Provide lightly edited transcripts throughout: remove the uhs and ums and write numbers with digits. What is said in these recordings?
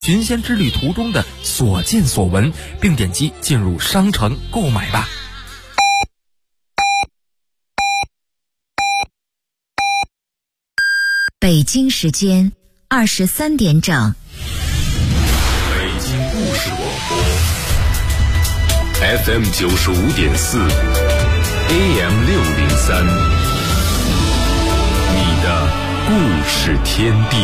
寻仙之旅途中的所见所闻，并点击进入商城购买吧。 北京时间23点整。 北京故事广播 FM 95.4 AM 603，你的故事天地。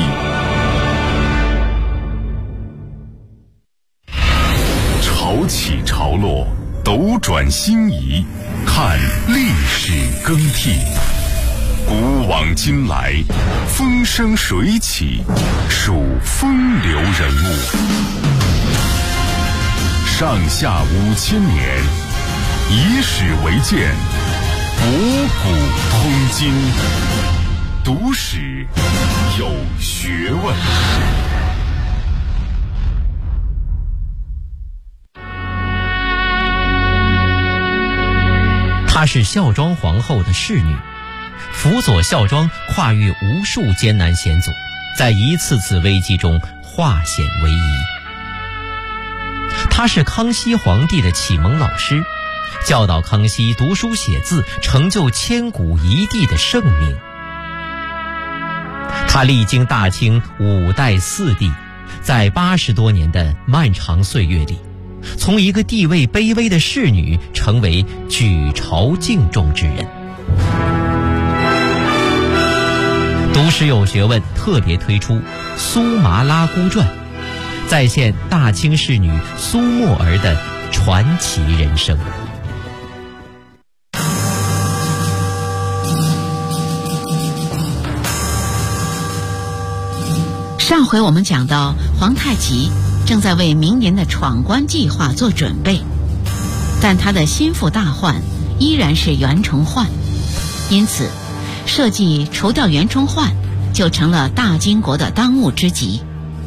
潮起潮落，斗转星移，看历史更替。古往今来，风生水起，数风流人物。上下5000年，以史为鉴，博古通今，读史有学问。 她是孝庄皇后的侍女，辅佐孝庄跨越无数艰难险阻，在一次次危机中化险为夷。她是康熙皇帝的启蒙老师，教导康熙读书写字，成就千古一帝的盛名。她历经大清5代4帝，在80多年的漫长岁月里，从一个地位卑微的侍女成为举朝敬重之人。读史有学问特别推出《苏麻拉姑传》，再现大清侍女苏沫儿的传奇人生。 上回我们讲到，皇太极正在为明年的闯关计划做准备，但他的心腹大患依然是袁崇焕，因此设计除掉袁崇焕就成了大金国的当务之急。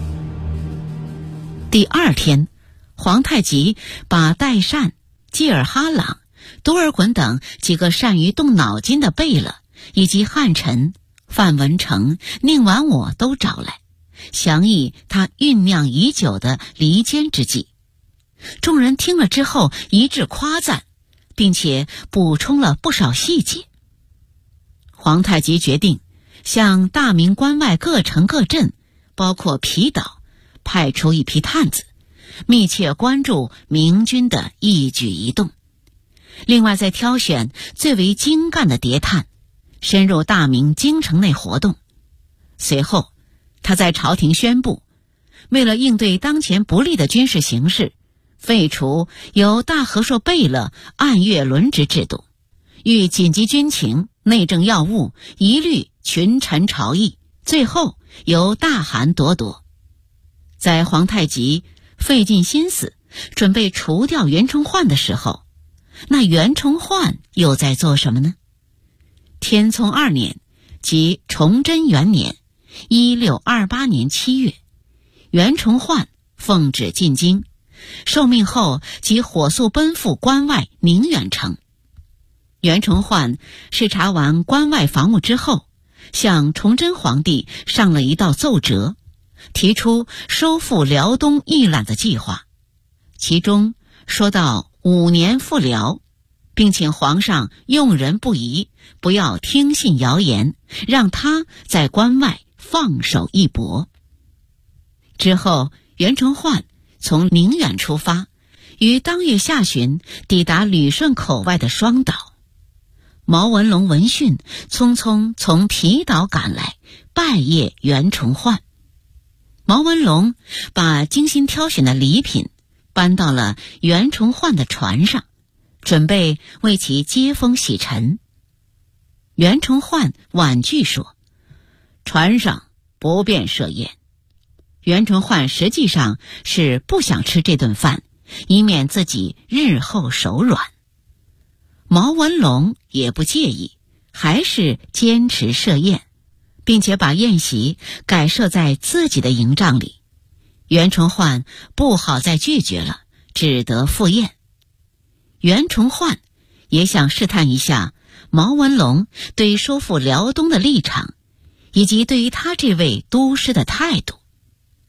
第2天，皇太极把代善、济尔哈朗、多尔衮等几个善于动脑筋的贝勒，以及汉臣、范文成、宁完我都找来，详议他酝酿已久的离间之计。众人听了之后一致夸赞，并且补充了不少细节。皇太极决定向大明关外各城各镇，包括皮岛，派出一批探子，密切关注明军的一举一动。另外再挑选最为精干的谍探，深入大明京城内活动。随后他在朝廷宣布，为了应对当前不利的军事形势，废除由大和硕贝勒按月轮值制度，遇紧急军情、内政要务一律群臣朝议，最后由大汗夺夺。在皇太极费尽心思准备除掉袁崇焕的时候，那袁崇焕又在做什么呢？天聪2年，即崇祯元年1628年7月，袁崇焕奉旨进京，受命后即火速奔赴关外宁远城。袁崇焕视察完关外防务之后，向崇祯皇帝上了一道奏折，提出收复辽东一揽子计划，其中说到5年复辽，并请皇上用人不疑，不要听信谣言，让他在关外放手一搏。之后袁崇焕从宁远出发，于当月下旬抵达旅顺口外的双岛。毛文龙闻讯，匆匆从皮岛赶来，拜谒袁崇焕。毛文龙把精心挑选的礼品搬到了袁崇焕的船上，准备为其接风洗尘。袁崇焕婉拒说，船上不便设宴。袁崇焕实际上是不想吃这顿饭，以免自己日后手软。毛文龙也不介意，还是坚持设宴，并且把宴席改设在自己的营帐里。袁崇焕不好再拒绝了，只得赴宴。袁崇焕也想试探一下毛文龙对收复辽东的立场，以及对于他这位都师的态度。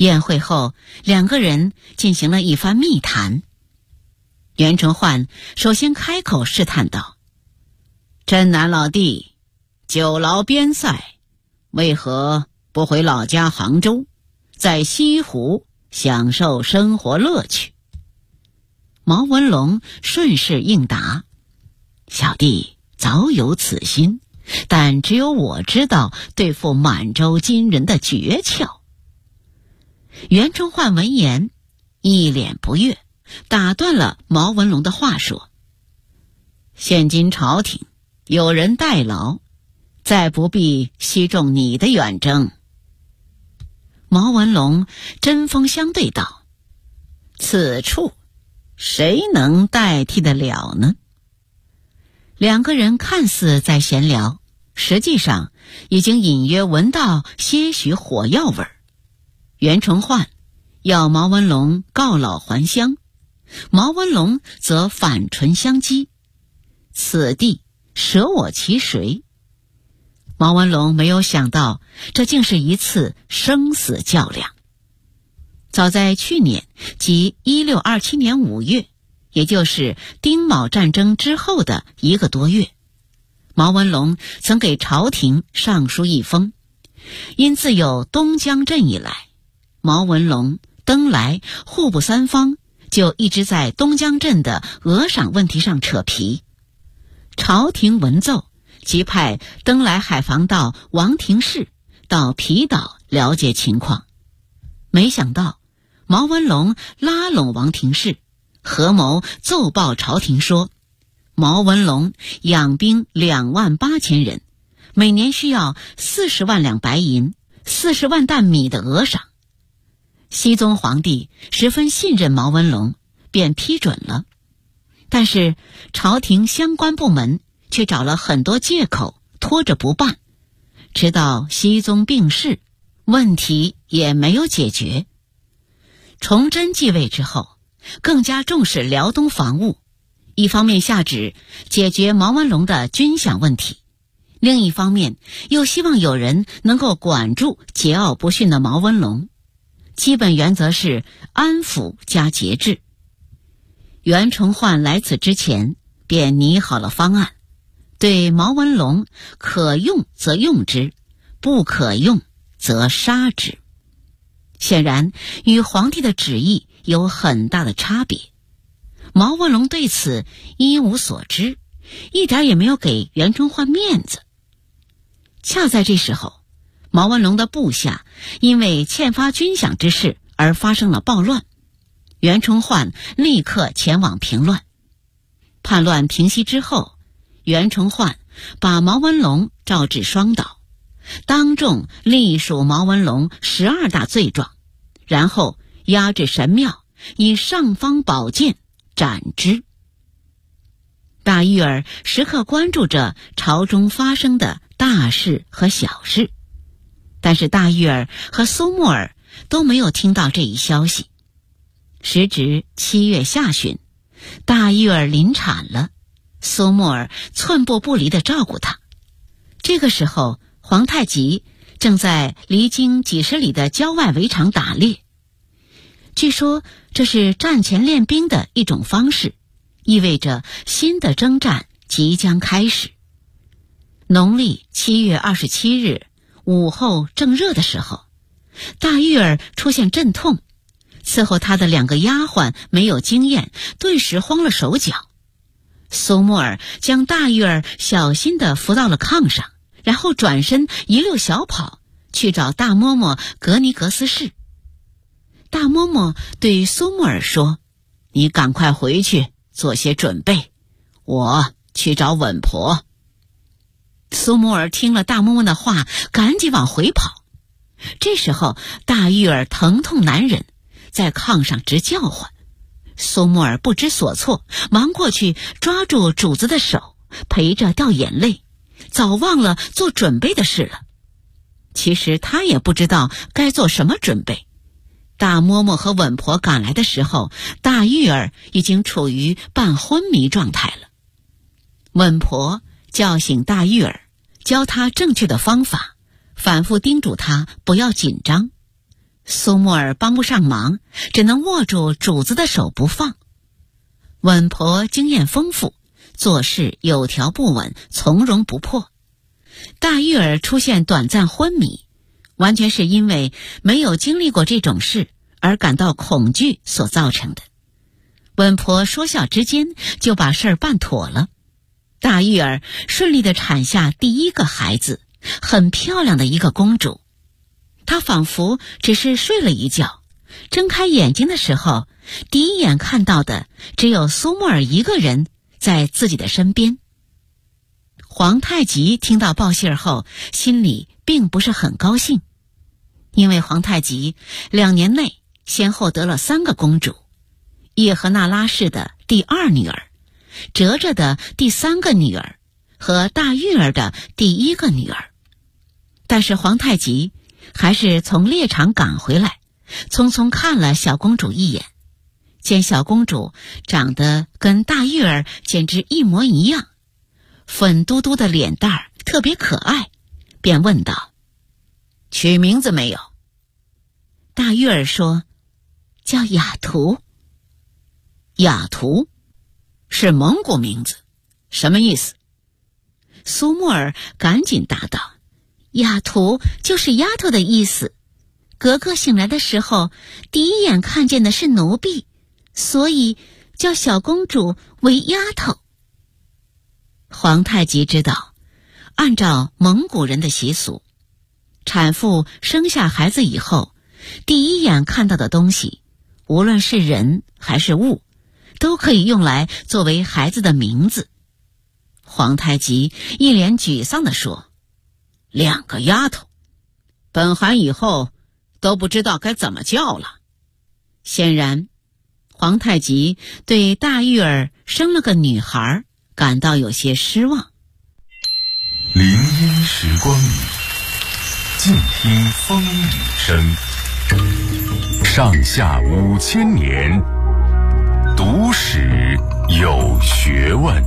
宴会后，两个人进行了一番密谈。袁崇焕首先开口试探道：“镇南老弟，久劳边塞，为何不回老家杭州，在西湖享受生活乐趣？”毛文龙顺势应答：“小弟早有此心，但只有我知道对付满洲金人的诀窍。”袁崇焕闻言一脸不悦，打断了毛文龙的话说：“现今朝廷有人代劳，再不必惜重你的远征。”毛文龙针锋相对道：“此处谁能代替得了呢？”两个人看似在闲聊，实际上已经隐约闻到些许火药味儿。袁崇焕要毛文龙告老还乡，毛文龙则反唇相讥：“此地舍我其谁？”毛文龙没有想到，这竟是一次生死较量。早在去年，即1627年5月，也就是丁卯战争之后的1个多月，毛文龙曾给朝廷上书一封，因自有东江镇以来，毛文龙、登莱、户部三方就一直在东江镇的额赏问题上扯皮。朝廷闻奏，即派登莱海防道王廷士到皮岛了解情况。没想到毛文龙拉拢王廷士，合谋奏报朝廷说，毛文龙养兵28000人，每年需要40万两白银、40万担米的额赏。熹宗皇帝十分信任毛文龙，便批准了。但是朝廷相关部门却找了很多借口拖着不办，直到熹宗病逝，问题也没有解决。崇祯继位之后，更加重视辽东防务，一方面下旨解决毛文龙的军饷问题，另一方面又希望有人能够管住桀骜不驯的毛文龙。基本原则是安抚加节制。袁崇焕来此之前便拟好了方案，对毛文龙可用则用之，不可用则杀之。显然与皇帝的旨意有很大的差别。毛文龙对此一无所知，一点也没有给袁崇焕面子。恰在这时候，毛文龙的部下因为欠发军饷之事而发生了暴乱，袁崇焕立刻前往平乱。叛乱平息之后，袁崇焕把毛文龙召至双岛，当众隶属毛文龙12大罪状，然后押至神庙，以尚方宝剑斩之。大玉儿时刻关注着朝中发生的大事和小事，但是大玉儿和苏木儿都没有听到这一消息。时值7月下旬，大玉儿临产了，苏木儿寸步不离地照顾她。这个时候，皇太极正在离京几十里的郊外围场打猎。据说这是战前练兵的一种方式，意味着新的征战即将开始。农历7月27日午后正热的时候，大玉儿出现阵痛，伺候她的2个丫鬟没有经验，顿时慌了手脚。苏木儿将大玉儿小心地扶到了炕上，然后转身一溜小跑去找大嬷嬷格尼格斯氏。大嬷嬷对苏木儿说：“你赶快回去做些准备，我去找稳婆。”苏木儿听了大嬷嬷的话，赶紧往回跑。这时候大玉儿疼痛难忍，在炕上直叫唤。苏木儿不知所措，忙过去抓住主子的手，陪着掉眼泪，早忘了做准备的事了。其实他也不知道该做什么准备。大嬷嬷和稳婆赶来的时候，大玉儿已经处于半昏迷状态了。稳婆叫醒大玉儿，教她正确的方法，反复叮嘱她不要紧张。 苏沫儿帮不上忙，只能握住主子的手不放。稳婆经验丰富，做事有条不紊，从容不迫。大玉儿出现短暂昏迷，完全是因为没有经历过这种事而感到恐惧所造成的。稳婆说笑之间就把事儿办妥了，大玉儿顺利地产下第一个孩子，很漂亮的一个公主。她仿佛只是睡了一觉，睁开眼睛的时候，第一眼看到的只有苏沫儿一个人在自己的身边。皇太极听到报信后，心里并不是很高兴，因为皇太极2年内先后得了3个公主，叶赫那拉氏的第2女儿，哲哲的第3个女儿和大玉儿的第1个女儿。但是皇太极还是从猎场赶回来，匆匆看了小公主一眼，见小公主长得跟大玉儿简直一模一样，粉嘟嘟的脸蛋儿特别可爱，便问道：取名字没有？大玉儿说：叫雅图。雅图是蒙古名字，什么意思？苏沫儿赶紧答道：雅图就是丫头的意思。格格醒来的时候，第一眼看见的是奴婢，所以叫小公主为丫头。皇太极知道，按照蒙古人的习俗，产妇生下孩子以后，第一眼看到的东西，无论是人还是物，都可以用来作为孩子的名字。皇太极一脸沮丧地说：2个丫头，本汗以后都不知道该怎么叫了。显然，皇太极对大玉儿生了个女孩感到有些失望。 林荫时光里，静听风雨声。上下5000年，读史有学问。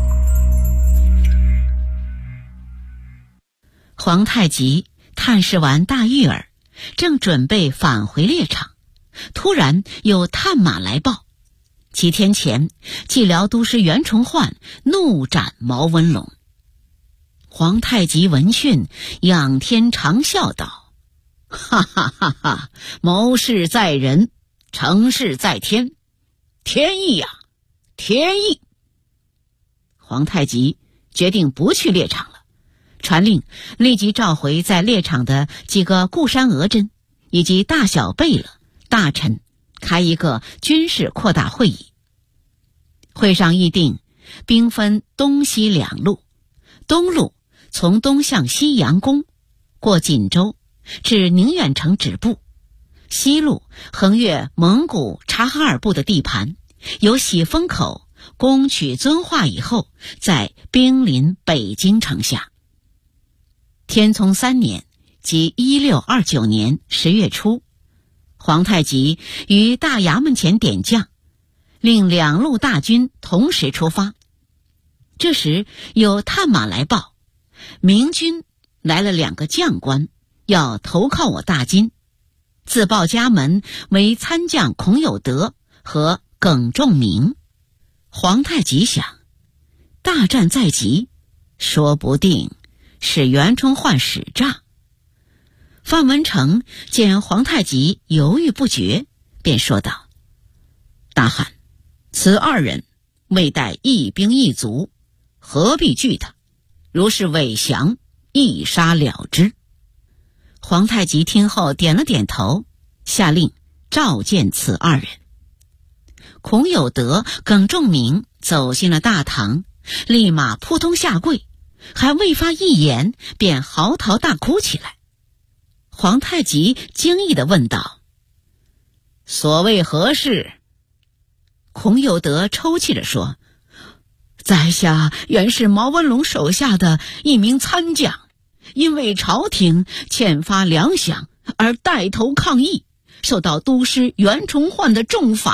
皇太极探视完大玉儿，正准备返回猎场，突然有探马来报，几天前蓟辽都师袁崇焕怒斩毛文龙。皇太极闻讯，仰天长啸道：哈哈哈哈，谋事在人，成事在天，天意呀，天意！皇太极决定不去猎场了，传令立即召回在猎场的几个固山额真以及大小贝勒大臣，开一个军事扩大会议。会上议定，兵分东西2路，东路从东向西佯攻，过锦州至宁远城止步；西路横越蒙古察哈尔部的地盘，由喜峰口攻取遵化以后，再兵临北京城下。天聪3年，即1629年10月初，皇太极于大衙门前点将，令2路大军同时出发。这时有探马来报，明军来了2个将官，要投靠我大金，自报家门为参将孔有德和耿仲明。皇太极想，大战在即，说不定是袁崇焕使诈。范文成见皇太极犹豫不决，便说道：大汗，此2人未带一兵一卒，何必惧他？如是伪降，一杀了之。皇太极听后点了点头，下令召见此2人。孔有德、耿仲明走进了大堂，立马扑通下跪，还未发一言，便嚎啕大哭起来。皇太极惊异地问道：所谓何事？孔有德抽泣着说：在下原是毛文龙手下的一名参将，因为朝廷欠发粮饷而带头抗议，受到都师袁崇焕的重罚，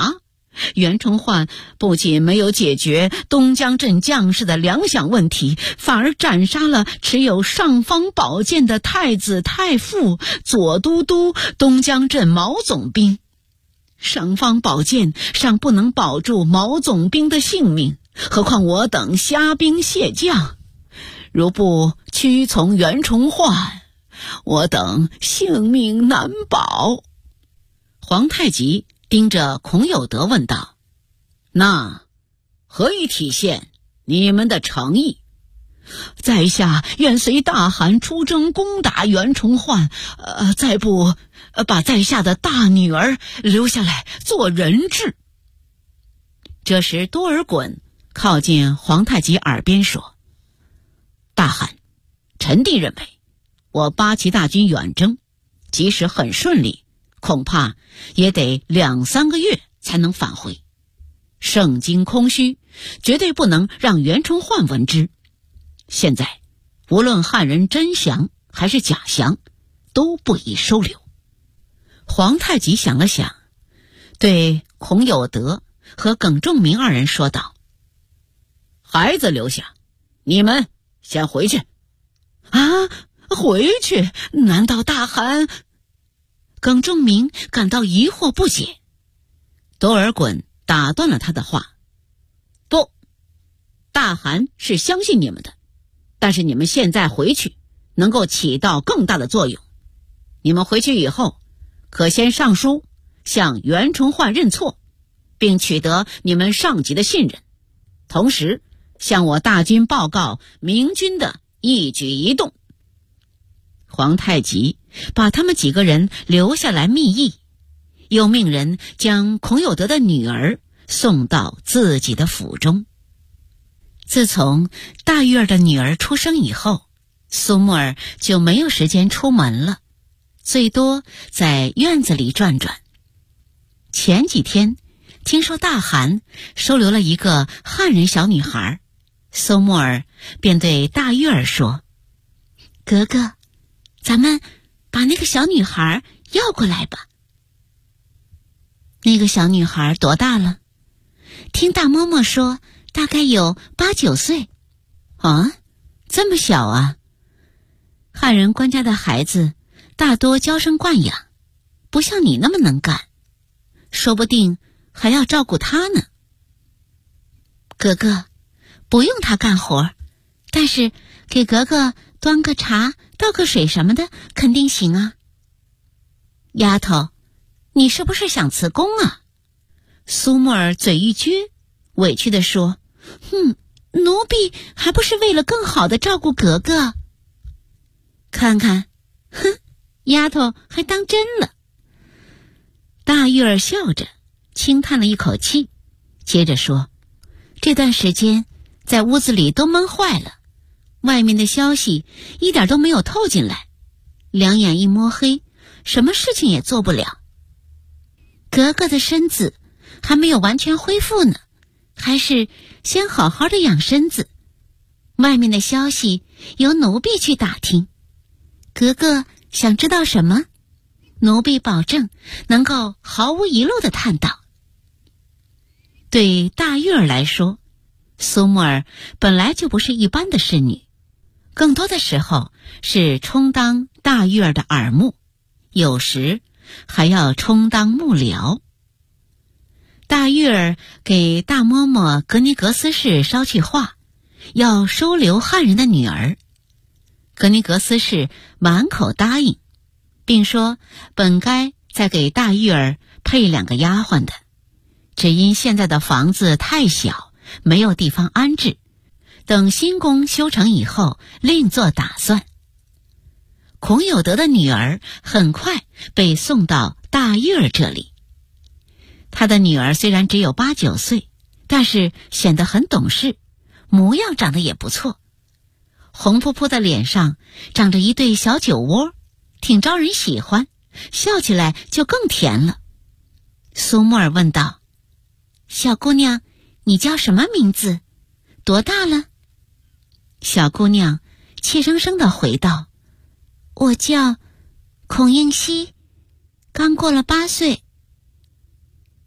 袁崇焕不仅没有解决东江镇将士的粮饷问题，反而斩杀了持有尚方宝剑的太子太傅、左都督、东江镇毛总兵。尚方宝剑尚不能保住毛总兵的性命，何况我等虾兵蟹将？如不屈从袁崇焕，我等性命难保。皇太极盯着孔有德问道：那何以体现你们的诚意？在下愿随大汗出征攻打袁崇焕，再不把在下的大女儿留下来做人质。这时多尔衮靠近皇太极耳边说：大汗，臣弟认为我八旗大军远征，即使很顺利，恐怕也得2-3个月才能返回。盛京空虚，绝对不能让袁崇焕闻之。现在无论汉人真降还是假降，都不宜收留。皇太极想了想，对孔有德和耿仲明二人说道：孩子留下，你们先回去。啊，回去？难道大汗？耿仲明感到疑惑不解。多尔衮打断了他的话：不，大汗是相信你们的，但是你们现在回去能够起到更大的作用。你们回去以后，可先上书向袁崇焕认错，并取得你们上级的信任，同时向我大军报告明军的一举一动。皇太极把他们几个人留下来密议，又命人将孔有德的女儿送到自己的府中。自从大玉儿的女儿出生以后，苏沫儿就没有时间出门了，最多在院子里转转。前几天听说大汗收留了一个汉人小女孩，苏沫儿便对大玉儿说：格格，咱们把那个小女孩要过来吧。那个小女孩多大了？听大嬷嬷说大概有8、9岁。啊，这么小啊？汉人官家的孩子大多娇生惯养，不像你那么能干，说不定还要照顾她呢。格格，不用她干活，但是给格格端个茶、倒个水什么的肯定行啊。丫头，你是不是想辞工啊？苏沫儿嘴一撅，委屈地说：奴婢还不是为了更好地照顾格格。看看，丫头还当真了。大玉儿笑着轻叹了一口气，接着说：这段时间在屋子里都闷坏了，外面的消息一点都没有透进来，两眼一摸黑，什么事情也做不了。格格的身子还没有完全恢复呢，还是先好好的养身子。外面的消息由奴婢去打听，格格想知道什么，奴婢保证能够毫无遗漏的探到。对大玉儿来说，苏沫儿本来就不是一般的侍女，更多的时候是充当大玉儿的耳目，有时还要充当幕僚。大玉儿给大嬷嬷格尼格斯氏捎去话，要收留汉人的女儿。格尼格斯氏满口答应，并说本该再给大玉儿配2个丫鬟的，只因现在的房子太小，没有地方安置，等新宫修成以后另做打算。孔有德的女儿很快被送到大玉儿这里。他的女儿虽然只有8、9岁，但是显得很懂事，模样长得也不错，红扑扑的脸上长着一对小酒窝，挺招人喜欢，笑起来就更甜了。苏沫儿问道：小姑娘，你叫什么名字？多大了？小姑娘怯生生地回道：我叫孔应希，刚过了8岁。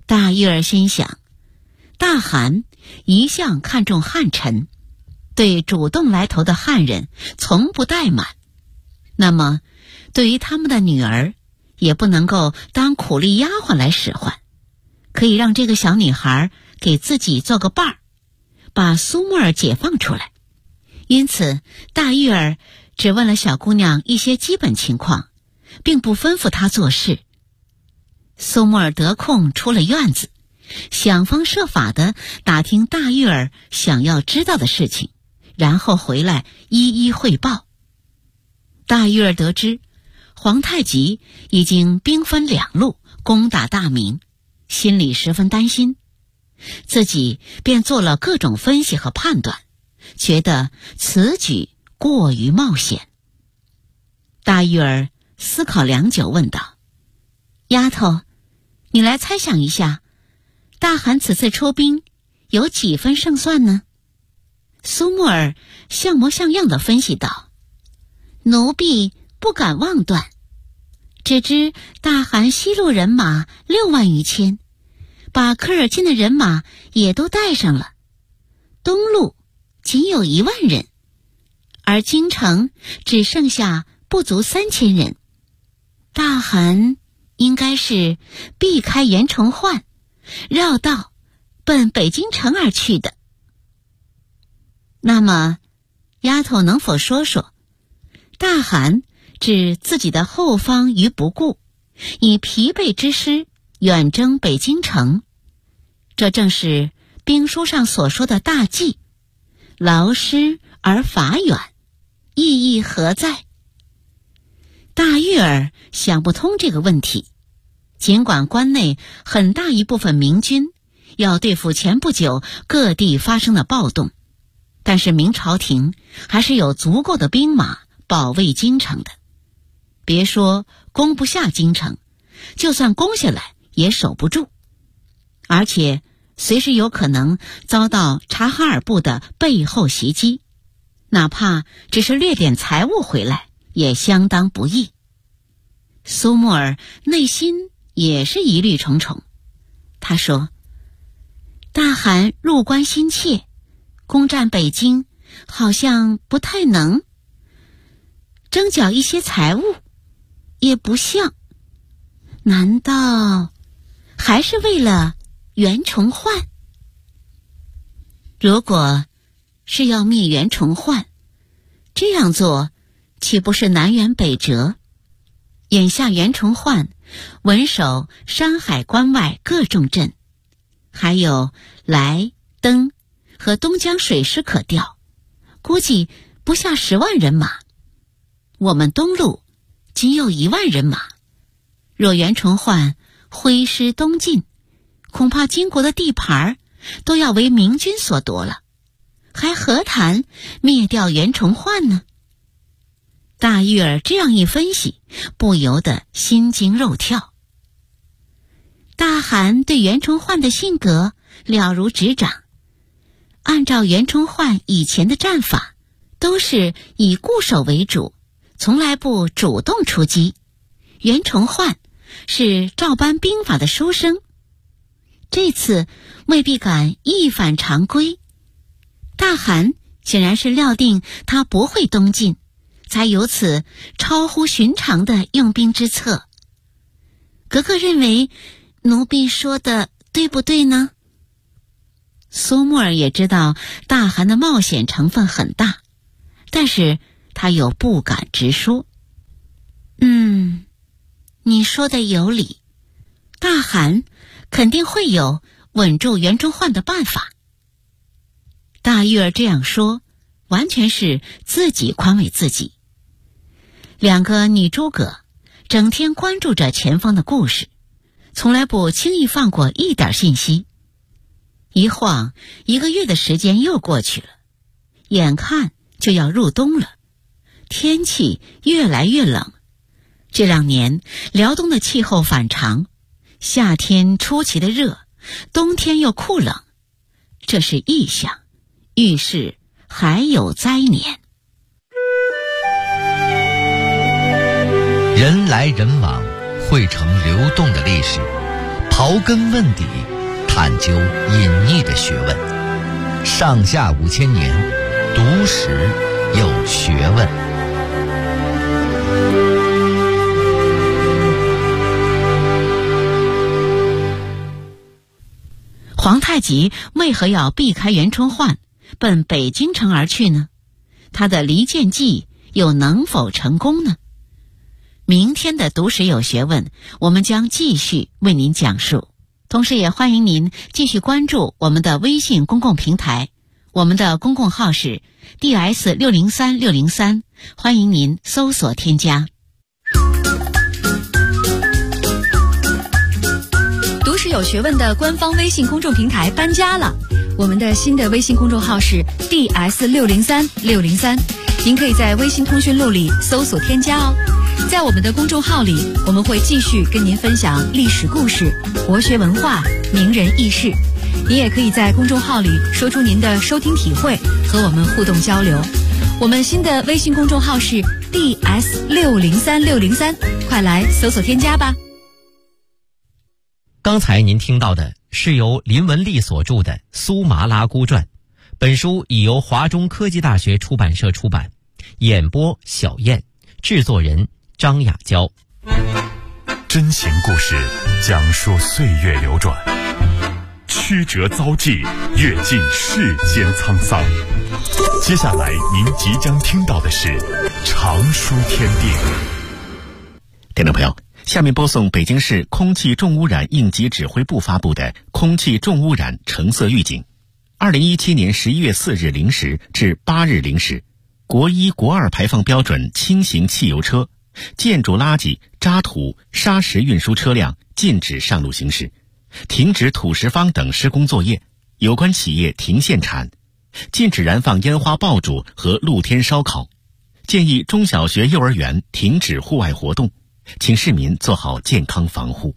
大玉儿心想，大汗一向看重汉臣，对主动来投的汉人从不怠慢，那么对于他们的女儿也不能够当苦力丫鬟来使唤，可以让这个小女孩给自己做个伴儿，把苏沫儿解放出来。因此大玉儿只问了小姑娘一些基本情况，并不吩咐她做事。苏沫儿得空出了院子，想方设法地打听大玉儿想要知道的事情，然后回来一一汇报。大玉儿得知皇太极已经兵分两路攻打大明，心里十分担心，自己便做了各种分析和判断，觉得此举过于冒险。大玉儿思考良久，问道：丫头，你来猜想一下，大汗此次出兵有几分胜算呢？苏沫儿像模像样地分析道：奴婢不敢妄断，只知大汗西路人马6万余千，把科尔沁的人马也都带上了，东路仅有1万人，而京城只剩下不足3000人。大汗应该是避开袁崇焕，绕道奔北京城而去的。那么丫头能否说说，大汗置自己的后方于不顾，以疲惫之师远征北京城，这正是兵书上所说的大计，劳师而伐远，意义何在？大玉儿想不通这个问题。尽管关内很大一部分明军要对付前不久各地发生的暴动，但是明朝廷还是有足够的兵马保卫京城的。别说攻不下京城，就算攻下来也守不住，而且随时有可能遭到察哈尔部的背后袭击，哪怕只是掠点财物回来也相当不易。苏沫儿内心也是疑虑重重，他说：大汗入关心切，攻占北京好像不太能，征缴一些财物也不像，难道还是为了袁崇焕？如果是要灭袁崇焕，这样做岂不是南辕北辙？眼下袁崇焕稳守山海关外各重镇，还有莱、登和东江水师可调，估计不下10万人马。我们东路仅有1万人马，若袁崇焕挥师东进，恐怕金国的地盘都要为明军所夺了，还何谈灭掉袁崇焕呢？大玉儿这样一分析，不由得心惊肉跳。大汗对袁崇焕的性格了如指掌，按照袁崇焕以前的战法，都是以固守为主，从来不主动出击。袁崇焕是照搬兵法的书生，这次未必敢一反常规。大汗显然是料定他不会东进，才有此超乎寻常的用兵之策。格格认为奴婢说的对不对呢？苏沫儿也知道大汗的冒险成分很大，但是他又不敢直说。你说的有理，大汗肯定会有稳住袁崇焕的办法。大玉儿这样说，完全是自己宽慰自己。2个女诸葛整天关注着前方的故事，从来不轻易放过一点信息。一晃1个月的时间又过去了，眼看就要入冬了，天气越来越冷。这2年辽东的气候反常，夏天出奇的热，冬天又酷冷，这是异象，预示还有灾年。 人来人往，汇成流动的历史。 刨根问底，探究隐匿的学问。上下5000年，读史有学问。 皇太极为何要避开袁崇焕，奔北京城而去呢？他的离间计又能否成功呢？明天的读史有学问，我们将继续为您讲述。同时也欢迎您继续关注我们的微信公共平台，我们的公共号是 DS603603，欢迎您搜索添加。 读史有学问的官方微信公众平台搬家了，我们的新的微信公众号是 DS603603，您可以在微信通讯录里搜索添加哦。在我们的公众号里，我们会继续跟您分享历史故事、国学文化、名人轶事。您也可以在公众号里说出您的收听体会，和我们互动交流。我们新的微信公众号是 DS603603，快来搜索添加吧。 刚才您听到的是由林文丽所著的《苏麻拉姑传》，本书已由华中科技大学出版社出版，演播小燕，制作人张雅娇。 真情故事讲述岁月流转，曲折遭际，阅尽世间沧桑。接下来您即将听到的是常书天地。 听众朋友，下面播送北京市空气重污染应急指挥部发布的空气重污染橙色预警。2017年11月4日0时至8日0时，国1、国2排放标准轻型汽油车、建筑垃圾、渣土、砂石运输车辆禁止上路行驶，停止土石方等施工作业，有关企业停限产，禁止燃放烟花爆竹和露天烧烤，建议中小学、幼儿园停止户外活动，请市民做好健康防护。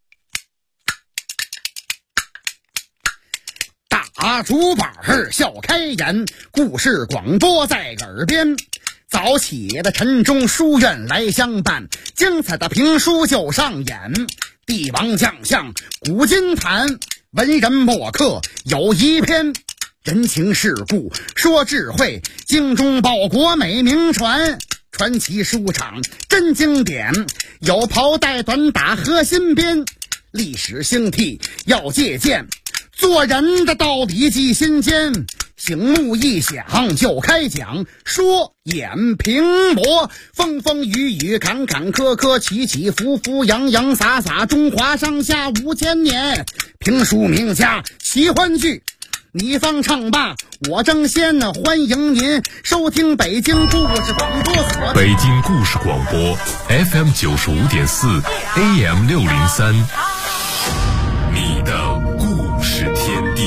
大竹板笑开颜，故事广播在耳边。早起的晨钟书院来相伴，精彩的评书就上演。帝王将相古今谈，文人墨客有一篇。人情世故说智慧，精忠报国美名传。传奇书场真经典，有袍带短打和新编。历史兴替要借鉴，做人的道理记心间。醒目一响就开讲，说演评驳，风风雨雨坎坎坷坷，起起伏伏洋洋洒洒，中华上下5000年。评书名家奇欢聚，你方唱罢我争先，欢迎您收听北京故事广播所。 北京故事广播 FM 95.4 AM 603，你的故事天地。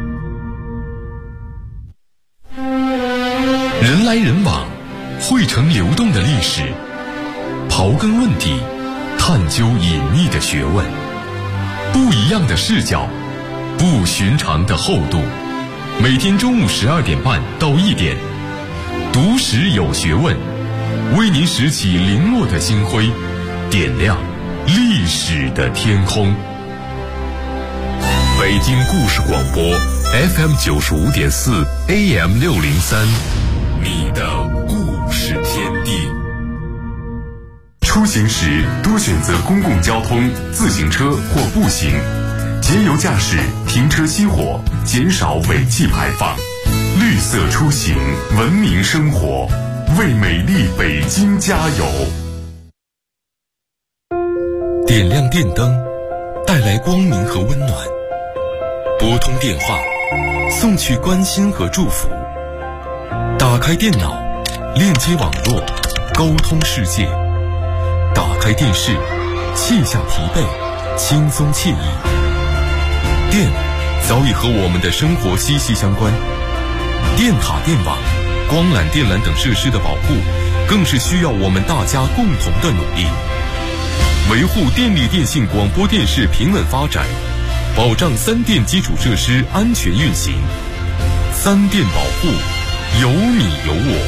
人来人往，汇成流动的历史，刨根问底，探究隐秘的学问，不一样的视角，不寻常的厚度。每天中午12点半到1点，读史有学问，为您拾起零落的星辉，点亮历史的天空。北京故事广播 FM 95.4 AM 603，你的故事天地。出行时多选择公共交通、自行车或步行，节油驾驶，停车熄火，减少尾气排放。绿色出行，文明生活，为美丽北京加油。点亮电灯，带来光明和温暖；拨通电话，送去关心和祝福；打开电脑，链接网络，沟通世界；打开电视，卸下疲惫，轻松惬意。电早已和我们的生活息息相关，电塔、电网、光缆、电缆等设施的保护，更是需要我们大家共同的努力。维护电力电信广播电视平稳发展，保障3电基础设施安全运行。3电保护，有你有我。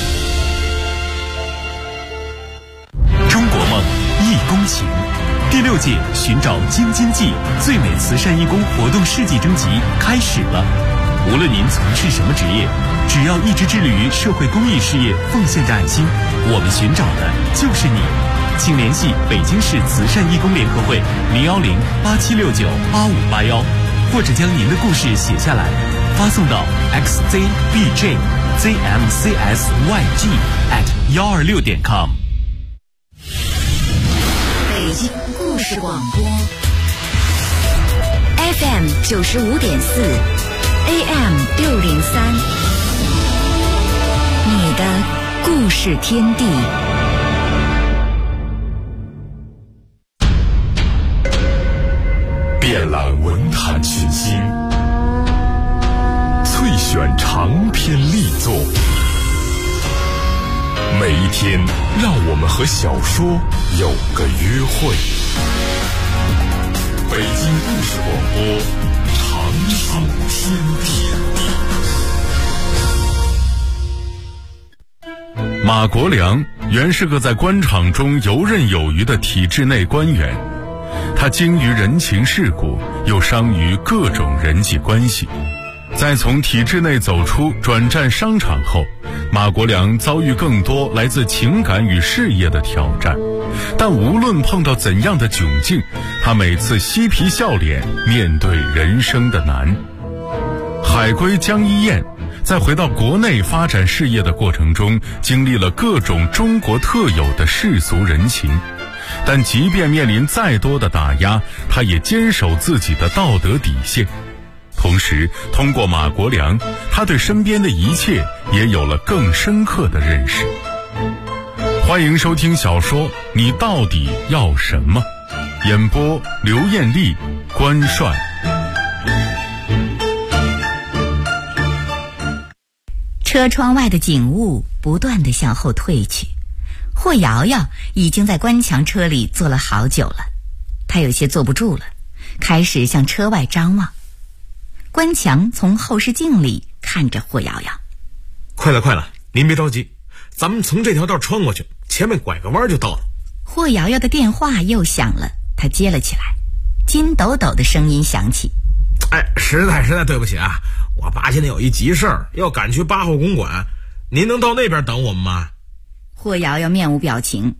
中国梦，一公顷，第6 6届寻找京津冀最美慈善义工活动世纪征集开始了。无论您从事什么职业，只要一直致力于社会公益事业，奉献着爱心，我们寻找的就是你。请联系北京市慈善义工联合会010-8769-8581，或者将您的故事写下来，发送到 xzbjzmcsyg@126.com。 北京故事广播 FM 95.4，AM 603，你的故事天地。 遍览文坛群星，萃选长篇力作，每一天让我们和小说有个约会。北京故事广播，长寿天地。马国良原是个在官场中游刃有余的体制内官员，他精于人情世故，又商于各种人际关系。在从体制内走出转战商场后，马国良遭遇更多来自情感与事业的挑战，但无论碰到怎样的窘境，他每次嬉皮笑脸面对人生的难。海归江一燕在回到国内发展事业的过程中，经历了各种中国特有的世俗人情，但即便面临再多的打压，他也坚守自己的道德底线。同时通过马国良，他对身边的一切也有了更深刻的认识。欢迎收听小说《你到底要什么》，演播刘艳丽、关帅。 车窗外的景物不断地向后退去，霍瑶瑶已经在关强车里坐了好久了，她有些坐不住了，开始向车外张望。关强从后视镜里看着霍瑶瑶， 快了，您别着急，咱们从这条道穿过去，前面拐个弯就到了。 霍瑶瑶的电话又响了，她接了起来，金抖抖的声音响起： 实在对不起啊，我爸现在有一急事儿，要赶去8号公馆，您能到那边等我们吗？ 霍瑶瑶面无表情：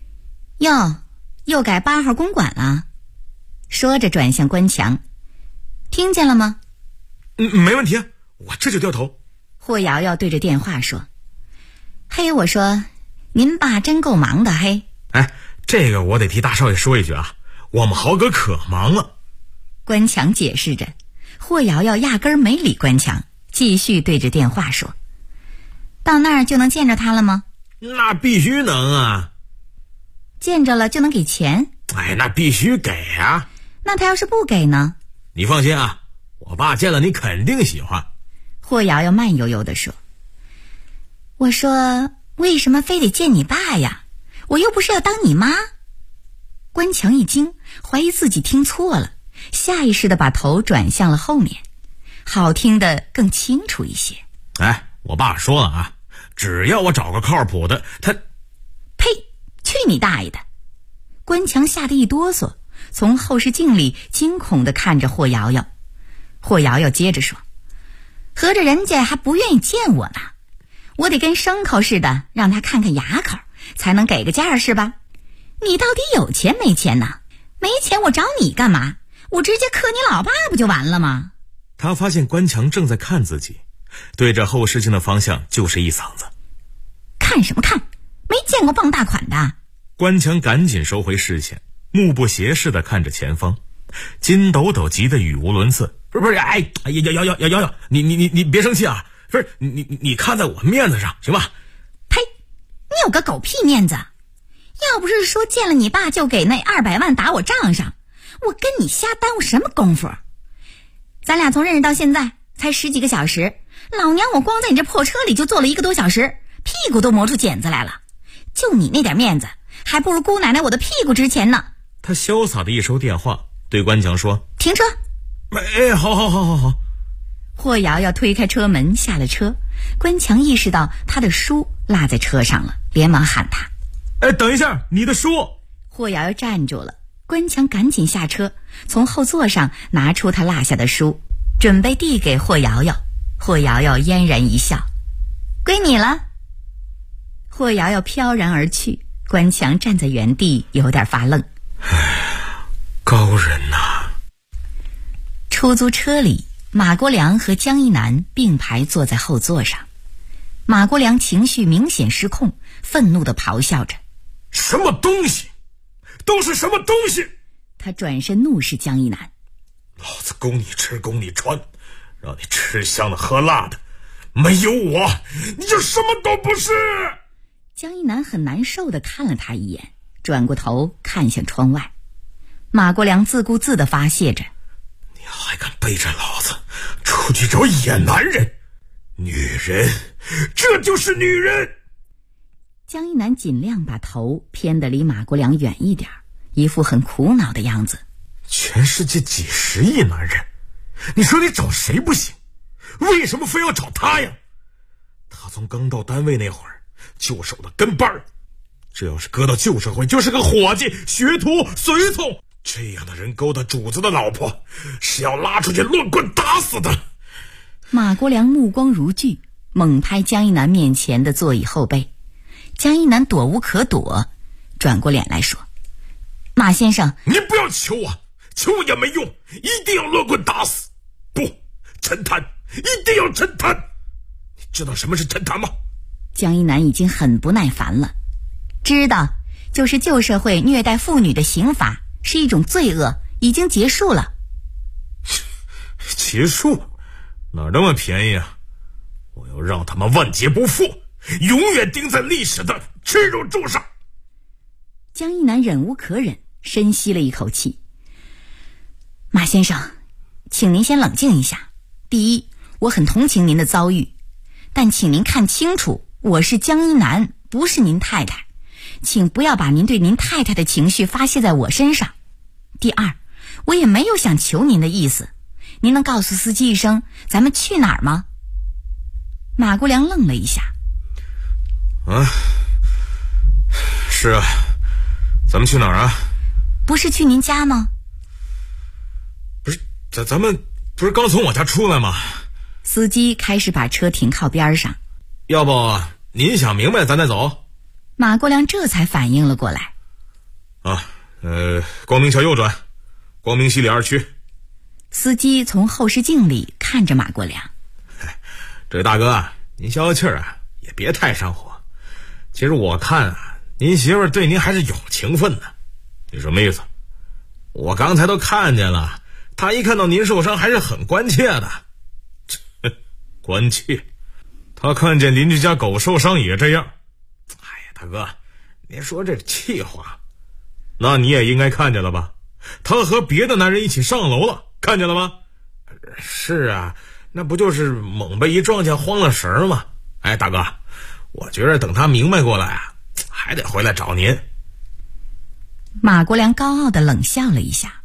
又改8号公馆了？说着转向关强：听见了吗？ 没问题，我这就掉头。 霍瑶瑶对着电话说：嘿，我说您爸真够忙的嘿。 这个我得替大少爷说一句啊，我们豪哥可忙了。 关强解释着，霍瑶瑶压根儿没理关强，继续对着电话说：到那儿就能见着他了吗？ 那必须能啊。 见着了就能给钱？ 那必须给啊。 那他要是不给呢？ 你放心啊，我爸见了你肯定喜欢。 霍瑶瑶慢悠悠地说：我说为什么非得见你爸呀？我又不是要当你妈。关强一惊，怀疑自己听错了，下意识地把头转向了后面，好听得更清楚一些。 我爸说了啊，只要我找个靠谱的，他…… 呸！去你大爷的！关强吓得一哆嗦，从后视镜里惊恐地看着霍瑶瑶。霍瑶瑶接着说：合着人家还不愿意见我呢，我得跟牲口似的让他看看牙口，才能给个价是吧？你到底有钱没钱呢？没钱我找你干嘛？我直接克你老爸不就完了吗？ 他发现关强正在看自己，对着后视镜的方向就是一嗓子： 看什么看？没见过傍大款的。 关强赶紧收回视线，目不斜视地看着前方，金抖抖急得语无伦次：不是，瑶，你别生气啊！不是你看在我面子上行吧？ 呸！你有个狗屁面子！要不是说见了你爸就给那200万打我账上，我跟你瞎耽误什么功夫？咱俩从认识到现在才10几个小时，老娘我光在你这破车里就坐了1个多小时，屁股都磨出茧子来了。就你那点面子，还不如姑奶奶我的屁股值钱呢。 他潇洒的一收电话，对关强说： 停车。 好。 霍瑶瑶推开车门下了车，关强意识到他的书落在车上了，连忙喊他： 等一下，你的书！ 霍瑶瑶站住了， 关强赶紧下车，从后座上拿出他落下的书，准备递给霍瑶瑶。霍瑶瑶嫣然一笑：“归你了。”霍瑶瑶飘然而去，关强站在原地有点发愣。 高人呐！ 出租车里，马国良和江一南并排坐在后座上。马国良情绪明显失控，愤怒地咆哮着：“ 什么东西？都是什么东西？” 他转身怒视江一南：“ 老子供你吃供你穿，让你吃香的喝辣的，没有我你就什么都不是。” 江一南很难受地看了他一眼，转过头看向窗外。马国良自顾自地发泄着：“ 你还敢背着老子出去找野男人？女人，这就是女人！” 江一南尽量把头偏得离马国良远一点，一副很苦恼的样子。 全世界几十亿男人，你说你找谁不行？为什么非要找他呀？他从刚到单位那会儿就手的跟班儿，这要是搁到旧社会，就是个伙计、学徒、随从。这样的人勾搭主子的老婆，是要拉出去乱棍打死的。 马国良目光如炬，猛拍江一南面前的座椅后背。江一南躲无可躲，转过脸来说：“马先生， 你不要求我，求也没用，一定要乱棍打死。不，沉潭，一定要沉潭。你知道什么是沉潭吗？” 江一南已经很不耐烦了。知道，就是旧社会虐待妇女的刑罚，是一种罪恶，已经结束了。 结束？哪那么便宜啊？我要让他们万劫不复，永远钉在历史的耻辱柱上。 江一南忍无可忍，深吸了一口气：“马先生，请您先冷静一下。第一，我很同情您的遭遇，但请您看清楚，我是江一南，不是您太太，请不要把您对您太太的情绪发泄在我身上。第二，我也没有想求您的意思，您能告诉司机一声咱们去哪儿吗？”马国良愣了一下：“ 是啊，咱们去哪儿啊？ 不是去您家吗？”“ 不是，咱们不是刚从我家出来吗？” 司机开始把车停靠边上。 “要不您想明白咱再走？” 马国良这才反应了过来。 光明桥右转，光明西里2区。 司机从后视镜里看着马国良：“ 这位大哥，您消消气儿啊，也别太上火。其实我看啊，您媳妇儿对您还是有情分的。你什么意思？我刚才都看见了，她一看到您受伤还是很关切的。关切？她看见邻居家狗受伤也这样。哎呀，大哥，您说这气话，那你也应该看见了吧？她和别的男人一起上楼了，看见了吗？”“是啊，那不就是猛被一撞见慌了神吗？哎，大哥，我觉得等他明白过来啊，还得回来找您。” 马国良高傲地冷笑了一下：“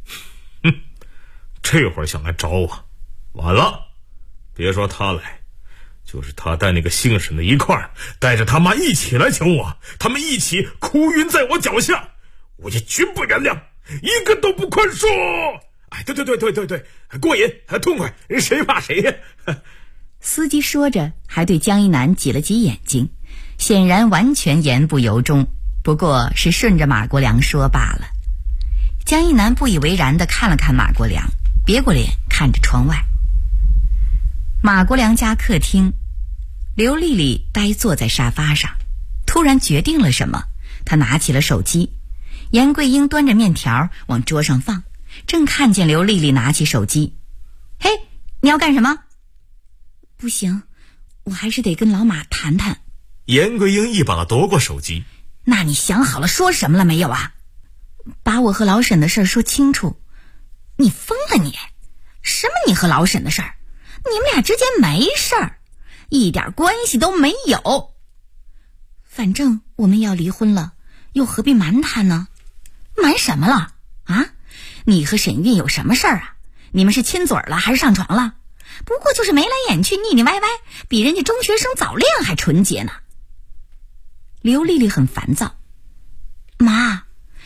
这会儿想来找我，晚了。别说他来，就是他带那个姓沈的一块儿，带着他妈一起来求我，他们一起哭晕在我脚下，我也绝不原谅，一个都不宽恕。哎，对，过瘾，痛快，谁怕谁呀？” 司机说着，还对江一南挤了挤眼睛，显然完全言不由衷，不过是顺着马国良说罢了。江一南不以为然地看了看马国良，别过脸看着窗外。马国良家客厅，刘丽丽呆坐在沙发上，突然决定了什么，她拿起了手机。严桂英端着面条往桌上放，正看见刘丽丽拿起手机：“嘿，你要干什么？”“不行，我还是得跟老马谈谈。” 严桂英一把夺过手机：“ 那你想好了说什么了没有啊？把我和老沈的事儿说清楚。”“你疯了你？什么你和老沈的事儿？你们俩之间没事儿，一点关系都没有。反正我们要离婚了，又何必瞒他呢？瞒什么了啊？你和沈韵有什么事儿啊？你们是亲嘴了还是上床了？不过就是眉来眼去，腻腻歪歪，比人家中学生早恋还纯洁呢。”刘丽丽很烦躁：“妈，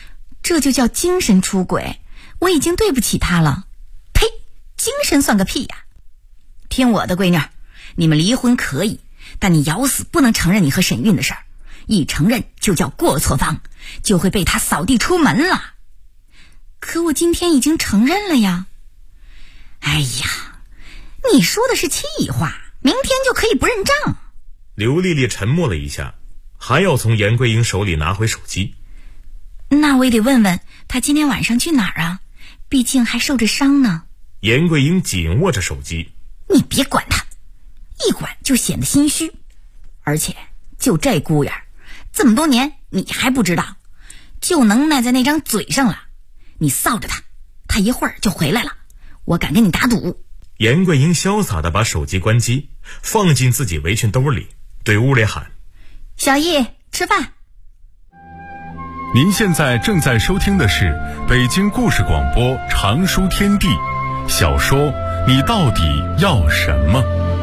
这就叫精神出轨，我已经对不起他了。呸，精神算个屁呀！听我的，闺女，你们离婚可以，但你咬死不能承认你和沈韵的事儿，一承认就叫过错方，就会被他扫地出门了。可我今天已经承认了呀。哎呀，你说的是气话，明天就可以不认账。 刘丽丽沉默了一下，还要从严桂英手里拿回手机。 那我也得问问他今天晚上去哪儿啊，毕竟还受着伤呢。 严桂英紧握着手机。 你别管他，一管就显得心虚。而且就这姑爷，这么多年你还不知道，就能耐在那张嘴上了。你臊着他，他一会儿就回来了，我敢跟你打赌。 严桂英潇洒地把手机关机，放进自己围裙兜里，对屋里喊： 小易，吃饭。 您现在正在收听的是北京故事广播长书天地小说《你到底要什么》。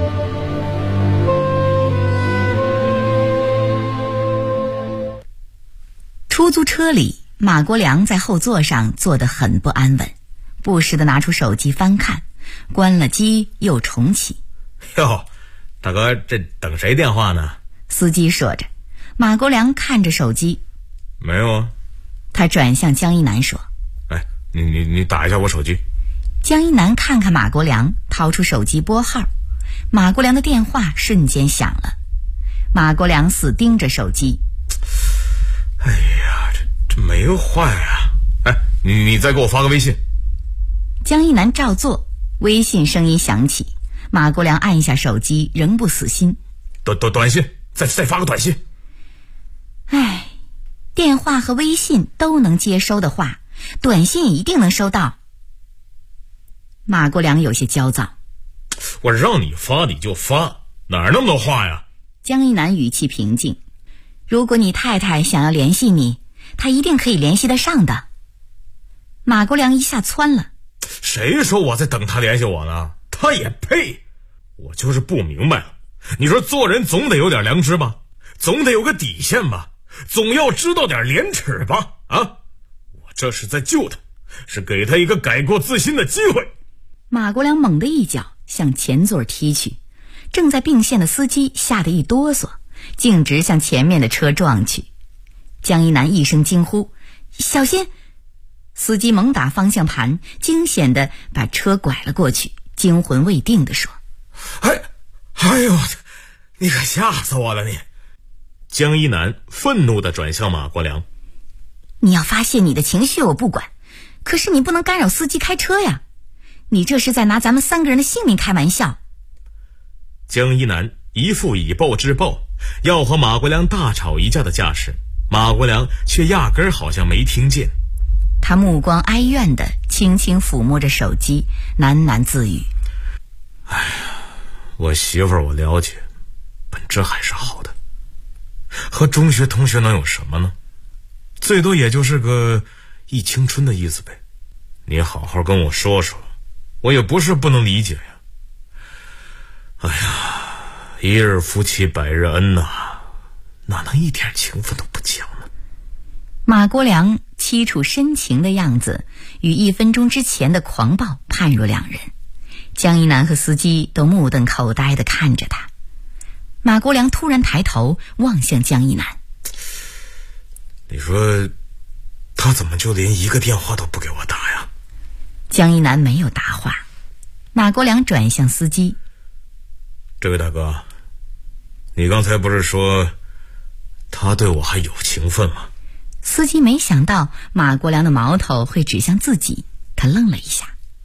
出租车里，马国良在后座上坐得很不安稳，不时地拿出手机翻看，关了机又重启。 哟，大哥，这等谁电话呢？ 司机说着。马国良看着手机。 没有啊。 他转向江一南说： 哎，你打一下我手机。 江一南看看马国良，掏出手机拨号。马国良的电话瞬间响了。马国良死盯着手机。 哎呀，这没坏啊！哎，你再给我发个微信。 江一南照做，微信声音响起。马国良按一下手机，仍不死心。 短信，再发个短信。 哎，电话和微信都能接收的话，短信一定能收到。马国良有些焦躁。 我让你发你就发，哪儿那么多话呀？ 江一南语气平静。如果你太太想要联系你，她一定可以联系得上的。马国良一下蹿了。 谁说我在等他联系我呢？他也配！我就是不明白了，你说做人总得有点良知吧，总得有个底线吧，总要知道点廉耻吧？啊，我这是在救他，是给他一个改过自新的机会。 马国良猛地一脚向前座踢去，正在并线的司机吓得一哆嗦，径直向前面的车撞去。江一南一声惊呼：小心！司机猛打方向盘，惊险地把车拐了过去，惊魂未定地说： 哎呦，你可吓死我了你！江一南愤怒地转向马国良。 你要发泄你的情绪我不管，可是你不能干扰司机开车呀，你这是在拿咱们3个人的性命开玩笑。 江一南一副以暴制暴，要和马国良大吵一架的架势，马国良却压根儿好像没听见。 他目光哀怨地轻轻抚摸着手机，喃喃自语： 哎呀，我媳妇儿我了解，本质还是好的，和中学同学能有什么呢？最多也就是个忆青春的意思呗。你好好跟我说说，我也不是不能理解呀。哎呀，一日夫妻百日恩呐，哪能一点情分都不讲呢？ 马国良凄楚深情的样子与1分钟之前的狂暴判若两人。江一南和司机都目瞪口呆地看着他。马国良突然抬头望向江一南： 你说他怎么就连一个电话都不给我打呀？ 江一南没有答话。马国良转向司机： 这位大哥，你刚才不是说他对我还有情分吗？ 司机没想到马国良的矛头会指向自己，他愣了一下。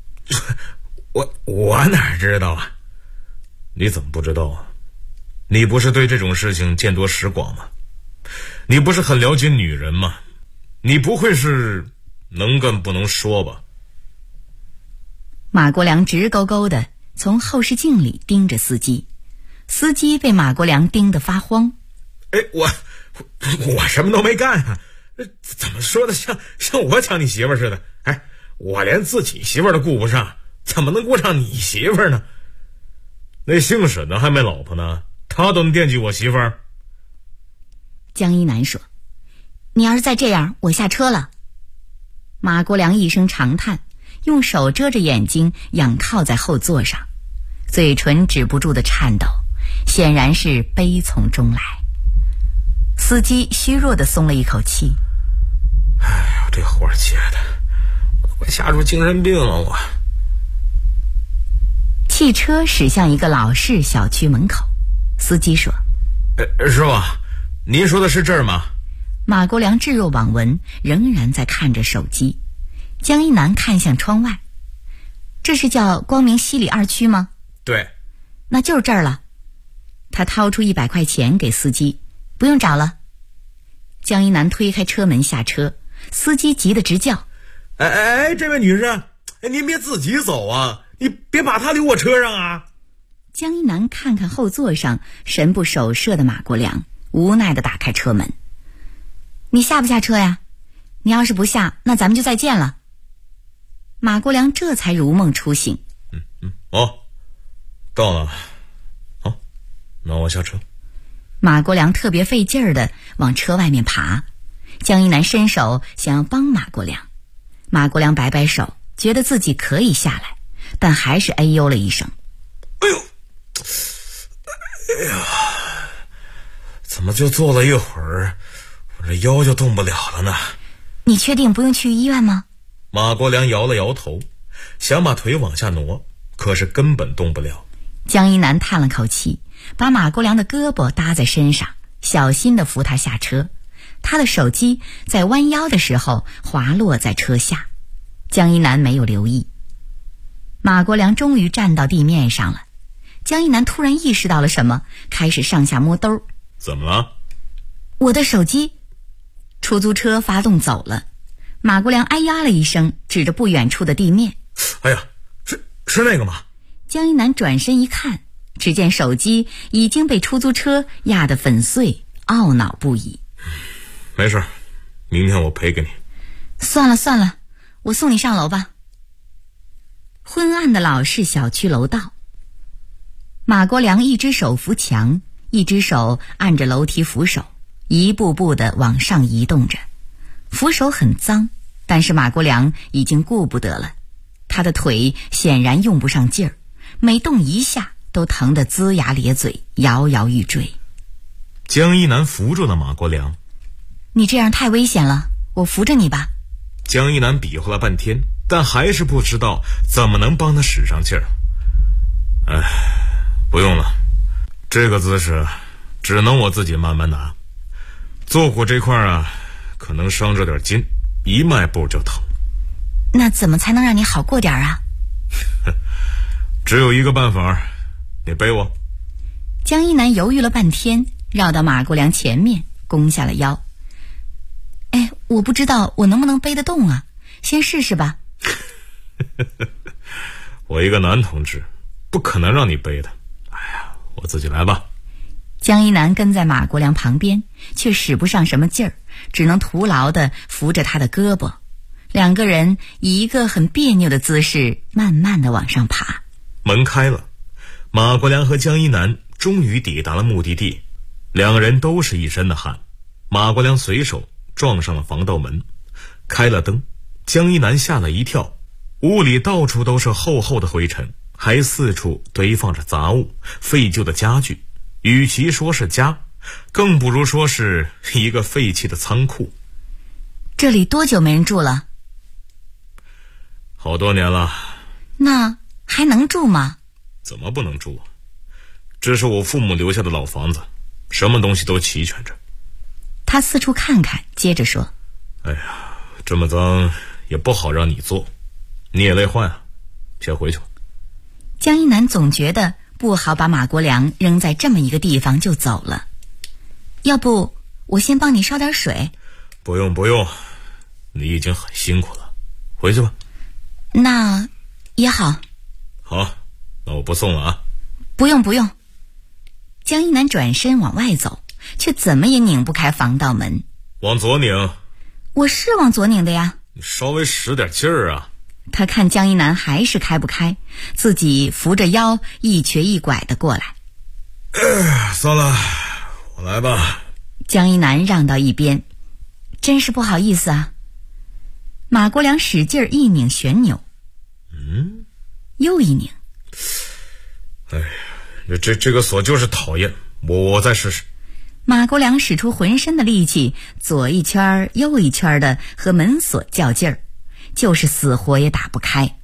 我哪知道啊？你怎么不知道啊？你不是对这种事情见多识广吗？你不是很了解女人吗？你不会是能干不能说吧？ 马国良直勾勾的从后视镜里盯着司机，司机被马国良盯得发慌。 哎，我什么都没干啊！怎么说的像我抢你媳妇儿似的？哎，我连自己媳妇儿都顾不上，怎么能顾上你媳妇儿呢？那姓沈的还没老婆呢，他都能惦记我媳妇儿。 江一南说：你要是再这样，我下车了。 马国良一声长叹，用手遮着眼睛，仰靠在后座上，嘴唇止不住的颤抖，显然是悲从中来。司机虚弱的松了一口气。 哎呀，这活接的，我都快吓出精神病了我。 汽车驶向一个老式小区门口，司机说： 师傅，您说的是这儿吗？ 马国良置若罔闻，仍然在看着手机。江一南看向窗外，这是叫光明西里2区吗？ 对。 那就是这儿了。他掏出100块钱给司机，不用找了。江一南推开车门下车，司机急得直叫： 这位女士，您别自己走啊，你别把他留我车上啊。 江一南看看后座上神不守舍的马国良，无奈地打开车门。你下不下车呀？你要是不下，那咱们就再见了。马国良这才如梦初醒。 到了。好，那我下车。 马国良特别费劲儿地往车外面爬，江一南伸手想要帮马国良，马国良摆摆手，觉得自己可以下来，但还是哎呦了一声。 哎呀，怎么就坐了一会儿，我这腰就动不了了呢？ 你确定不用去医院吗？ 马国良摇了摇头，想把腿往下挪，可是根本动不了。 江一南叹了口气，把马国良的胳膊搭在身上，小心地扶他下车。他的手机在弯腰的时候滑落在车下，江一南没有留意。马国良终于站到地面上了，江一南突然意识到了什么，开始上下摸兜。 怎么了？ 我的手机。出租车发动走了，马国良哎呀了一声，指着不远处的地面。 哎呀，是那个吗？ 江一南转身一看，只见手机已经被出租车压得粉碎，懊恼不已。 没事，明天我赔给你。 算了，我送你上楼吧。昏暗的老式小区楼道，马国良一只手扶墙，一只手按着楼梯扶手，一步步地往上移动着。扶手很脏，但是马国良已经顾不得了，他的腿显然用不上劲儿，每动一下都疼得龇牙咧嘴，摇摇欲坠。 江一南扶住了马国良。 你这样太危险了，我扶着你吧。 江一南比划了半天，但还是不知道怎么能帮他使上劲儿。不用了，这个姿势只能我自己慢慢拿。坐骨这块啊，可能伤着点筋，一迈步就疼。 那怎么才能让你好过点啊？ 只有一个办法，你背我。 江一南犹豫了半天，绕到马国良前面，弓下了腰。我不知道我能不能背得动啊，先试试吧。 我一个男同志，不可能让你背的。我自己来吧。 江一南跟在马国良旁边，却使不上什么劲儿，只能徒劳地扶着他的胳膊。两个人以一个很别扭的姿势，慢慢地往上爬。 门开了，马国良和江一南终于抵达了目的地。两个人都是一身的汗，马国良随手撞上了防盗门，开了灯。江一南吓了一跳，屋里到处都是厚厚的灰尘，还四处堆放着杂物、废旧的家具。与其说是家，更不如说是一个废弃的仓库。 这里多久没人住了？ 好多年了。 那还能住吗？ 怎么不能住？这是我父母留下的老房子，什么东西都齐全着。 他四处看看，接着说： 这么脏也不好让你坐，你也累坏了，先回去吧。 江一南总觉得不好把马国良扔在这么一个地方就走了。要不我先帮你烧点水？ 不用，你已经很辛苦了，回去吧。 那也好。 好，那我不送了啊。 不用。江一南转身往外走，却怎么也拧不开防盗门。 往左拧。 我是往左拧的呀。 你稍微使点劲儿啊。 他看江一南还是开不开，自己扶着腰一瘸一拐的过来。 算了，我来吧。 江一南让到一边。真是不好意思啊。 马国良使劲一拧旋钮，又一拧。 哎呀，这个锁就是讨厌，我再试试。 马国良使出浑身的力气，左一圈右一圈的和门锁较劲儿，就是死活也打不开。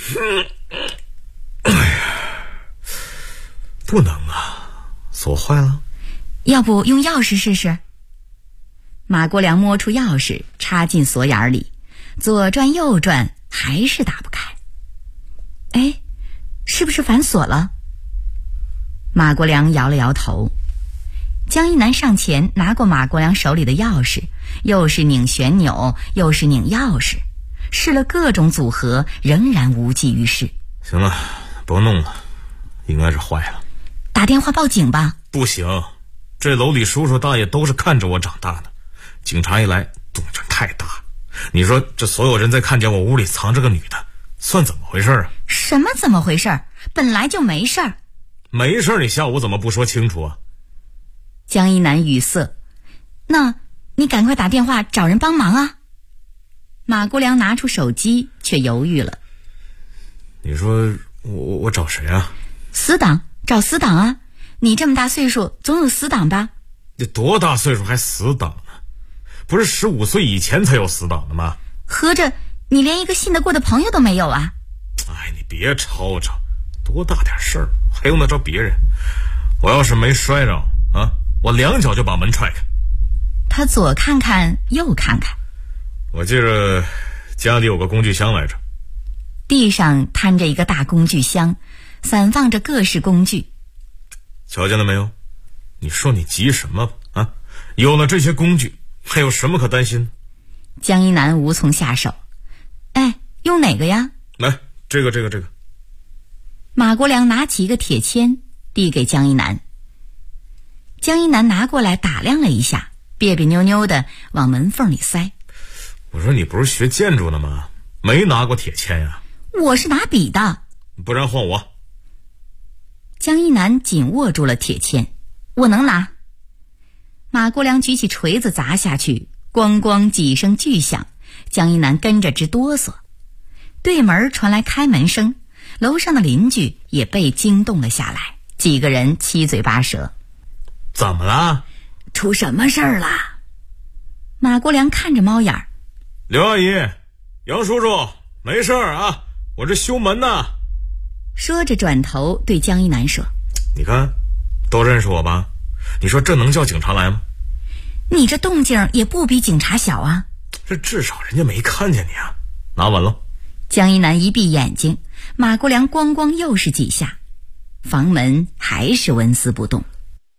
哎呀，不能啊，锁坏了。 要不用钥匙试试？马国良摸出钥匙，插进锁眼里，左转右转，还是打不开。哎，是不是反锁了？马国良摇了摇头。江一南上前拿过马国良手里的钥匙，又是拧旋钮，又是拧钥匙，试了各种组合，仍然无济于事。 行了，甭弄了，应该是坏了。 打电话报警吧。 不行，这楼里叔叔大爷都是看着我长大的，警察一来动静太大，你说这所有人在看见我屋里藏着个女的，算怎么回事啊？ 什么怎么回事？本来就没事儿。 没事，你下午怎么不说清楚啊？ 江一南语塞，那你赶快打电话找人帮忙啊。马国良拿出手机，却犹豫了。 你说我找谁啊？ 死党，找死党啊！你这么大岁数，总有死党吧？ 你多大岁数还死党呢？不是15岁以前才有死党的吗？ 合着你连一个信得过的朋友都没有啊？ 哎，你别吵吵，多大点事儿，还用得着别人？我要是没摔着啊，我2脚就把门踹开。 他左看看右看看， 我记着家里有个工具箱来着。 地上摊着一个大工具箱，散放着各式工具。 瞧见了没有？你说你急什么啊？有了这些工具，还有什么可担心？ 江一南无从下手。哎，用哪个呀？ 来，这个。 马国良拿起一个铁签，递给江一南。江一南拿过来打量了一下，别别扭扭的往门缝里塞。 我说你不是学建筑的吗？没拿过铁签呀？ 我是拿笔的。 不然换我。 江一南紧握住了铁签，我能拿。马国良举起锤子砸下去，咣咣几声巨响，江一南跟着直哆嗦。对门传来开门声，楼上的邻居也被惊动了下来，几个人七嘴八舌。 怎么了？ 出什么事儿了？马国良看着猫眼儿。 刘阿姨，杨叔叔，没事儿啊，我这修门呢。 说着转头对江一南说： 你看，都认识我吧？你说这能叫警察来吗？ 你这动静也不比警察小啊。 这至少人家没看见你啊。拿稳了。 江一南一闭眼睛，马国良咣咣又是几下，房门还是纹丝不动。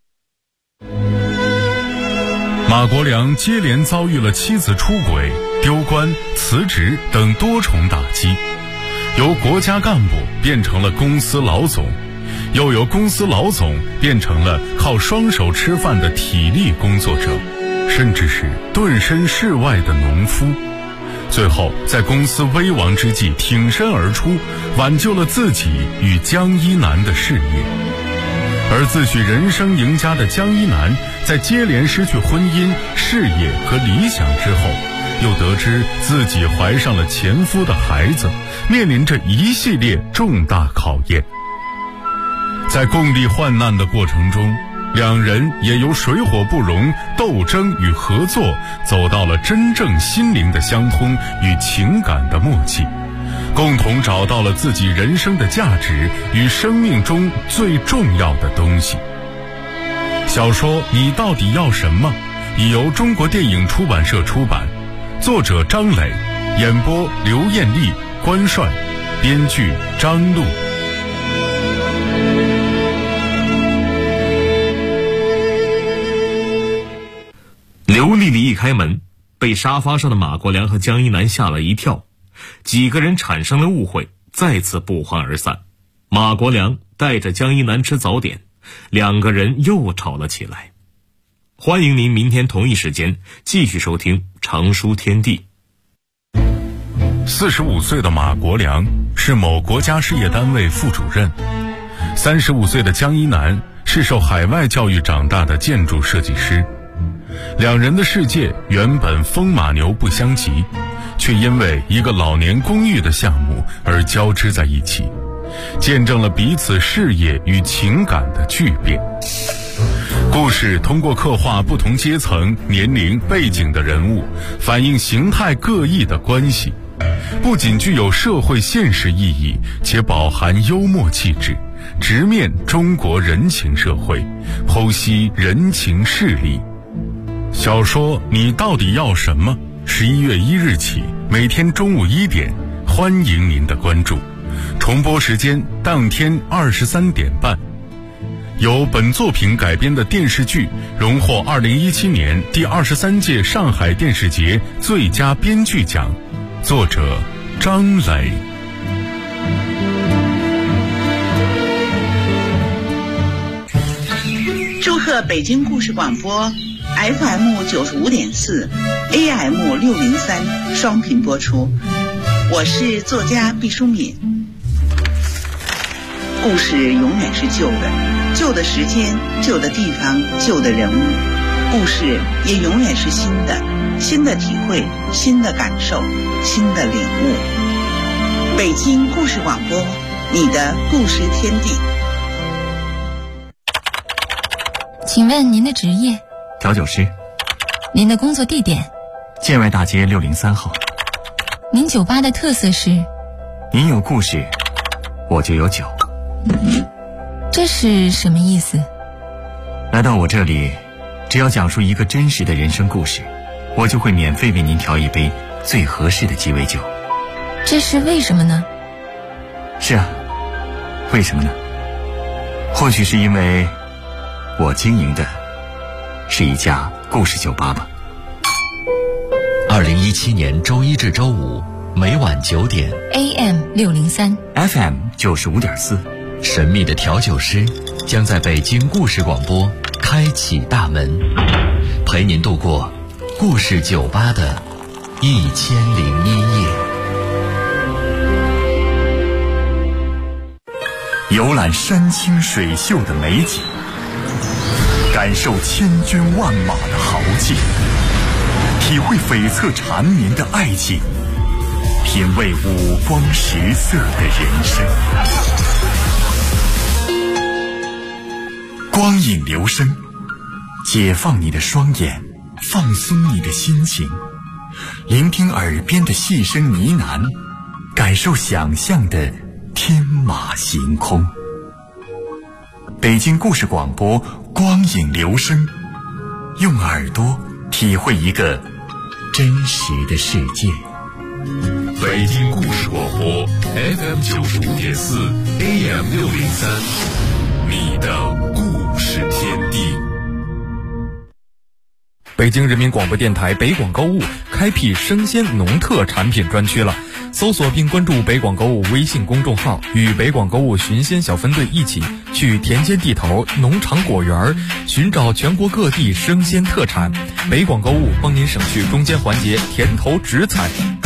马国良接连遭遇了妻子出轨、丢官、辞职等多重打击，由国家干部变成了公司老总，又由公司老总变成了靠双手吃饭的体力工作者，甚至是顿身事外的农夫。最后在公司危亡之际挺身而出，挽救了自己与江一南的事业。而自诩人生赢家的江一南，在接连失去婚姻、事业和理想之后，又得知自己怀上了前夫的孩子，面临着一系列重大考验。在共历患难的过程中，两人也由水火不容、斗争与合作，走到了真正心灵的相通与情感的默契，共同找到了自己人生的价值与生命中最重要的东西。小说《你到底要什么》已由中国电影出版社出版，作者张磊，演播刘艳丽、关帅，编剧张璐。 刘丽丽一开门，被沙发上的马国良和江一南吓了一跳，几个人产生了误会，再次不欢而散。马国良带着江一南吃早点，两个人又吵了起来。欢迎您明天同一时间继续收听常书天地。 45岁的马国良是某国家事业单位副主任，35岁的江一南是受海外教育长大的建筑设计师。两人的世界原本风马牛不相及， 却因为一个老年公寓的项目而交织在一起，见证了彼此事业与情感的巨变。故事通过刻画不同阶层、年龄、背景的人物，反映形态各异的关系，不仅具有社会现实意义，且饱含幽默气质，直面中国人情社会，剖析人情事理。小说《你到底要什么》11月1日起，每天中午1点，欢迎您的关注。重播时间当天23点半。由本作品改编的电视剧荣获2017年第23届上海电视节最佳编剧奖，作者张磊。 祝贺北京故事广播 FM 95.4 AM 603双频播出，我是作家毕淑敏。故事永远是旧的，旧的时间，旧的地方，旧的人物，故事也永远是新的，新的体会，新的感受，新的领悟。北京故事广播，你的故事天地。 请问您的职业？ 调酒师。 您的工作地点？ 建外大街603号。 您酒吧的特色是？ 您有故事，我就有酒。 这是什么意思？ 来到我这里，只要讲述一个真实的人生故事，我就会免费为您调一杯最合适的鸡尾酒。 这是为什么呢？ 是啊，为什么呢？或许是因为我经营的是一家故事酒吧吧。 2017年周一至周五每晚9点 AM 603 FM 95.4， 神秘的调酒师将在北京故事广播开启大门，陪您度过故事酒吧的1001夜。 游览山清水秀的美景，感受千军万马的豪气，体会悱恻缠绵的爱情，品味五光十色的人生。光影留声，解放你的双眼，放松你的心情，聆听耳边的细声呢喃，感受想象的天马行空。北京故事广播，光影留声，用耳朵体会一个真实的世界。北京故事广播 FM 95.4 AM 603，你的故事天地。 北京人民广播电台北广购物开辟生鲜农特产品专区了，搜索并关注北广购物微信公众号，与北广购物寻鲜小分队一起去田间地头、农场果园寻找全国各地生鲜特产。北广购物帮您省去中间环节，甜头直采。